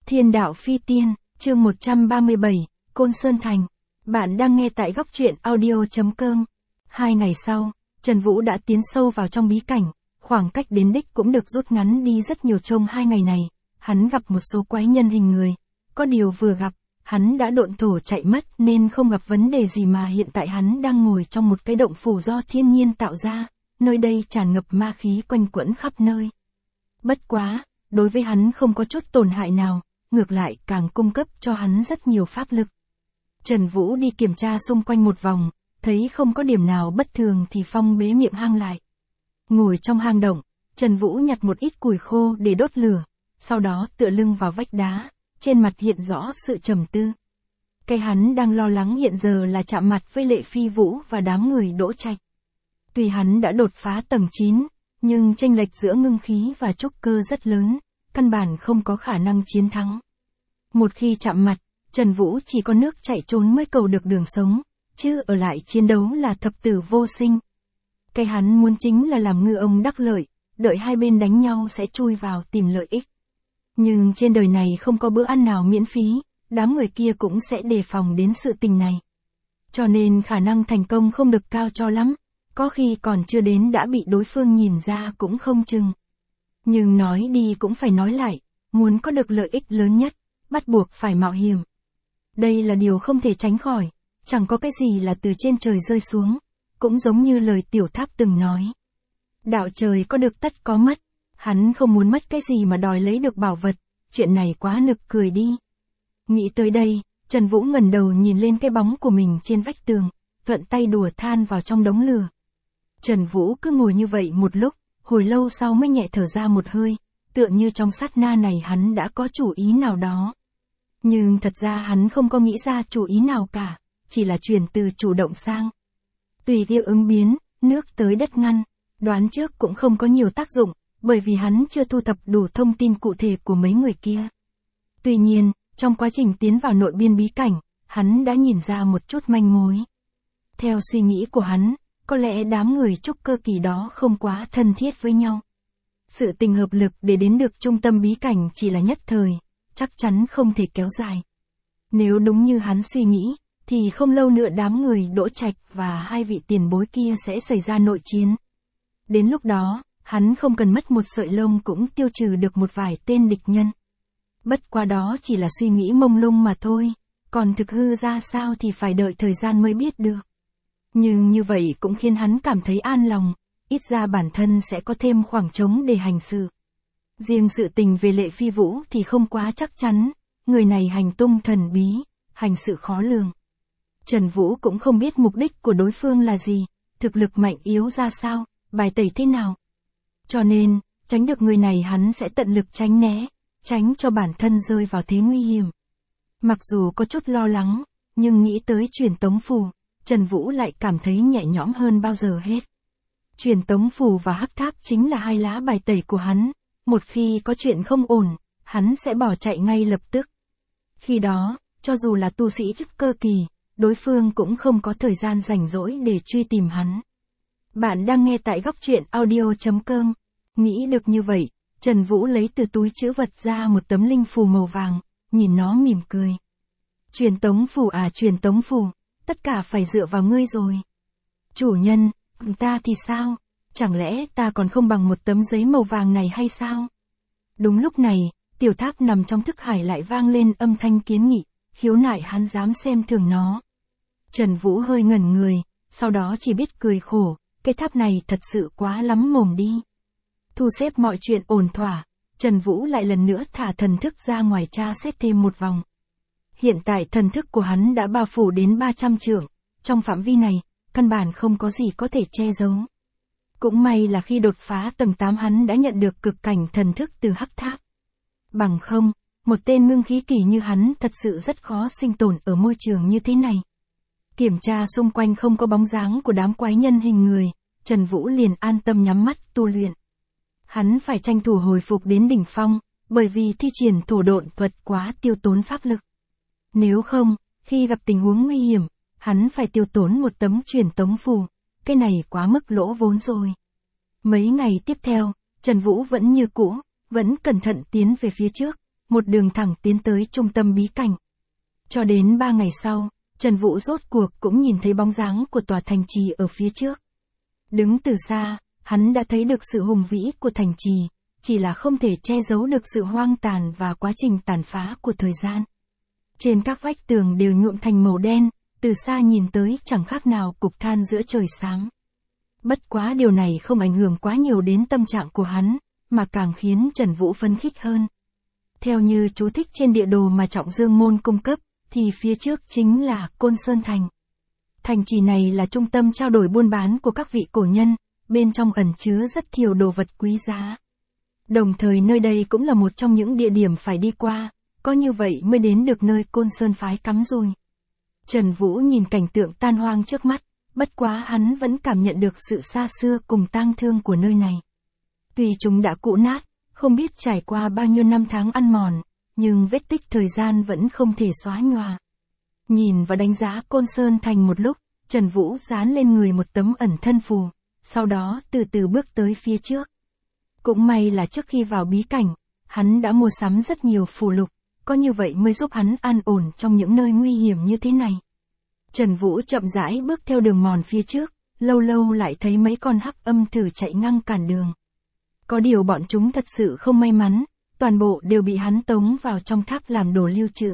Thiên đạo phi tiên, chương 137, Côn Sơn Thành. Bạn đang nghe tại góc truyện audio.com. 2 ngày sau, Trần Vũ đã tiến sâu vào trong bí cảnh, khoảng cách đến đích cũng được rút ngắn đi rất nhiều. Trong 2 ngày này, hắn gặp một số quái nhân hình người. Có điều vừa gặp, hắn đã độn thổ chạy mất nên không gặp vấn đề gì, mà hiện tại hắn đang ngồi trong một cái động phủ do thiên nhiên tạo ra, nơi đây tràn ngập ma khí quanh quẩn khắp nơi. Bất quá, đối với hắn không có chút tổn hại nào, ngược lại càng cung cấp cho hắn rất nhiều pháp lực. Trần Vũ đi kiểm tra xung quanh một vòng, thấy không có điểm nào bất thường thì phong bế miệng hang lại. Ngồi trong hang động, Trần Vũ nhặt một ít củi khô để đốt lửa, sau đó tựa lưng vào vách đá, trên mặt hiện rõ sự trầm tư. Cái hắn đang lo lắng hiện giờ là chạm mặt với Lệ Phi Vũ và đám người Đỗ Trạch. Tuy hắn đã đột phá tầng 9, nhưng chênh lệch giữa ngưng khí và trúc cơ rất lớn, căn bản không có khả năng chiến thắng. Một khi chạm mặt, Trần Vũ chỉ có nước chạy trốn mới cầu được đường sống, chứ ở lại chiến đấu là thập tử vô sinh. Cái hắn muốn chính là làm ngư ông đắc lợi, đợi hai bên đánh nhau sẽ chui vào tìm lợi ích. Nhưng trên đời này không có bữa ăn nào miễn phí, đám người kia cũng sẽ đề phòng đến sự tình này. Cho nên khả năng thành công không được cao cho lắm, có khi còn chưa đến đã bị đối phương nhìn ra cũng không chừng. Nhưng nói đi cũng phải nói lại, muốn có được lợi ích lớn nhất, bắt buộc phải mạo hiểm. Đây là điều không thể tránh khỏi, chẳng có cái gì là từ trên trời rơi xuống, cũng giống như lời Tiểu Tháp từng nói. Đạo trời có được tất có mất, hắn không muốn mất cái gì mà đòi lấy được bảo vật, chuyện này quá nực cười đi. Nghĩ tới đây, Trần Vũ ngẩng đầu nhìn lên cái bóng của mình trên vách tường, thuận tay đùa than vào trong đống lửa. Trần Vũ cứ ngồi như vậy một lúc, hồi lâu sau mới nhẹ thở ra một hơi, tựa như trong sát na này hắn đã có chủ ý nào đó. Nhưng thật ra hắn không có nghĩ ra chủ ý nào cả, chỉ là chuyển từ chủ động sang tùy theo ứng biến, nước tới đất ngăn, đoán trước cũng không có nhiều tác dụng, bởi vì hắn chưa thu thập đủ thông tin cụ thể của mấy người kia. Tuy nhiên, trong quá trình tiến vào nội biên bí cảnh, hắn đã nhìn ra một chút manh mối. Theo suy nghĩ của hắn, có lẽ đám người trúc cơ kỳ đó không quá thân thiết với nhau. Sự tình hợp lực để đến được trung tâm bí cảnh chỉ là nhất thời, chắc chắn không thể kéo dài. Nếu đúng như hắn suy nghĩ, thì không lâu nữa đám người Đỗ Trạch và hai vị tiền bối kia sẽ xảy ra nội chiến. Đến lúc đó, hắn không cần mất một sợi lông cũng tiêu trừ được một vài tên địch nhân. Bất quá đó chỉ là suy nghĩ mông lung mà thôi, còn thực hư ra sao thì phải đợi thời gian mới biết được. Nhưng như vậy cũng khiến hắn cảm thấy an lòng, ít ra bản thân sẽ có thêm khoảng trống để hành sự. Riêng sự tình về Lệ Phi Vũ thì không quá chắc chắn, người này hành tung thần bí, hành sự khó lường. Trần Vũ cũng không biết mục đích của đối phương là gì, thực lực mạnh yếu ra sao, bài tẩy thế nào. Cho nên, tránh được người này hắn sẽ tận lực tránh né, tránh cho bản thân rơi vào thế nguy hiểm. Mặc dù có chút lo lắng, nhưng nghĩ tới truyền tống phù, Trần Vũ lại cảm thấy nhẹ nhõm hơn bao giờ hết. Truyền tống phù và hắc tháp chính là hai lá bài tẩy của hắn, một khi có chuyện không ổn, hắn sẽ bỏ chạy ngay lập tức. Khi đó, cho dù là tu sĩ trúc cơ kỳ, đối phương cũng không có thời gian rảnh rỗi để truy tìm hắn. Bạn đang nghe tại góc truyện audio.com. Nghĩ được như vậy, Trần Vũ lấy từ túi trữ vật ra một tấm linh phù màu vàng, nhìn nó mỉm cười. Truyền tống phù à, truyền tống phù, tất cả phải dựa vào ngươi rồi. Chủ nhân, ta thì sao? Chẳng lẽ ta còn không bằng một tấm giấy màu vàng này hay sao? Đúng lúc này, Tiểu Tháp nằm trong thức hải lại vang lên âm thanh kiến nghị, khiếu nại hắn dám xem thường nó. Trần Vũ hơi ngẩn người, sau đó chỉ biết cười khổ, cái tháp này thật sự quá lắm mồm đi. Thu xếp mọi chuyện ổn thỏa, Trần Vũ lại lần nữa thả thần thức ra ngoài tra xét thêm một vòng. Hiện tại thần thức của hắn đã bao phủ đến 300 trượng, trong phạm vi này, căn bản không có gì có thể che giấu. Cũng may là khi đột phá tầng 8 hắn đã nhận được cực cảnh thần thức từ hắc tháp. Bằng không, một tên ngưng khí kỳ như hắn thật sự rất khó sinh tồn ở môi trường như thế này. Kiểm tra xung quanh không có bóng dáng của đám quái nhân hình người, Trần Vũ liền an tâm nhắm mắt tu luyện. Hắn phải tranh thủ hồi phục đến đỉnh phong, bởi vì thi triển thổ độn thuật quá tiêu tốn pháp lực. Nếu không, khi gặp tình huống nguy hiểm, hắn phải tiêu tốn một tấm truyền tống phù, cái này quá mức lỗ vốn rồi. Mấy ngày tiếp theo, Trần Vũ vẫn như cũ, vẫn cẩn thận tiến về phía trước, một đường thẳng tiến tới trung tâm bí cảnh. Cho đến 3 ngày sau, Trần Vũ rốt cuộc cũng nhìn thấy bóng dáng của tòa thành trì ở phía trước. Đứng từ xa, hắn đã thấy được sự hùng vĩ của thành trì, chỉ là không thể che giấu được sự hoang tàn và quá trình tàn phá của thời gian. Trên các vách tường đều nhuộm thành màu đen, từ xa nhìn tới chẳng khác nào cục than giữa trời sáng. Bất quá điều này không ảnh hưởng quá nhiều đến tâm trạng của hắn, mà càng khiến Trần Vũ phấn khích hơn. Theo như chú thích trên địa đồ mà Trọng Dương Môn cung cấp, thì phía trước chính là Côn Sơn Thành. Thành trì này là trung tâm trao đổi buôn bán của các vị cổ nhân, bên trong ẩn chứa rất nhiều đồ vật quý giá. Đồng thời nơi đây cũng là một trong những địa điểm phải đi qua, có như vậy mới đến được nơi Côn Sơn phái cắm rùi. Trần Vũ nhìn cảnh tượng tan hoang trước mắt, bất quá hắn vẫn cảm nhận được sự xa xưa cùng tang thương của nơi này. Tuy chúng đã cũ nát, không biết trải qua bao nhiêu năm tháng ăn mòn, nhưng vết tích thời gian vẫn không thể xóa nhòa. Nhìn và đánh giá Côn Sơn Thành một lúc, Trần Vũ dán lên người một tấm ẩn thân phù, sau đó từ từ bước tới phía trước. Cũng may là trước khi vào bí cảnh, hắn đã mua sắm rất nhiều phù lục, có như vậy mới giúp hắn an ổn trong những nơi nguy hiểm như thế này. Trần Vũ chậm rãi bước theo đường mòn phía trước, lâu lâu lại thấy mấy con hắc âm thử chạy ngăn cản đường. Có điều bọn chúng thật sự không may mắn, toàn bộ đều bị hắn tống vào trong tháp làm đồ lưu trữ.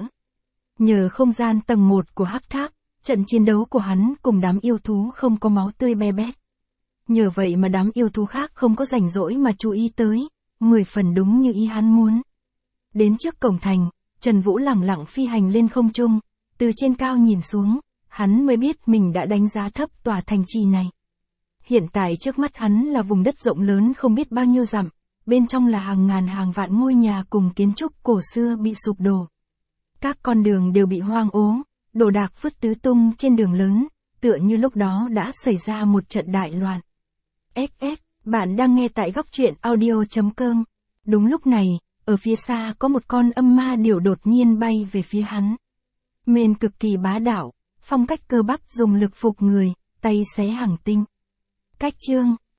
Nhờ không gian tầng 1 của hắc tháp, trận chiến đấu của hắn cùng đám yêu thú không có máu tươi be bét. Nhờ vậy mà đám yêu thú khác không có rảnh rỗi mà chú ý tới, 10 phần đúng như ý hắn muốn. Đến trước cổng thành, Trần Vũ lẳng lặng phi hành lên không trung, từ trên cao nhìn xuống, hắn mới biết mình đã đánh giá thấp tòa thành trì này. Hiện tại trước mắt hắn là vùng đất rộng lớn không biết bao nhiêu dặm, bên trong là hàng ngàn hàng vạn ngôi nhà cùng kiến trúc cổ xưa bị sụp đổ. Các con đường đều bị hoang ố, đồ đạc vứt tứ tung trên đường lớn, tựa như lúc đó đã xảy ra một trận đại loạn. SS, bạn đang nghe tại góc truyện audio.com. Đúng lúc này, ở phía xa có một con âm ma điểu đột nhiên bay về phía hắn. Mền cực kỳ bá đạo, phong cách cơ bắp dùng lực phục người, tay xé hàng tinh. Cách chương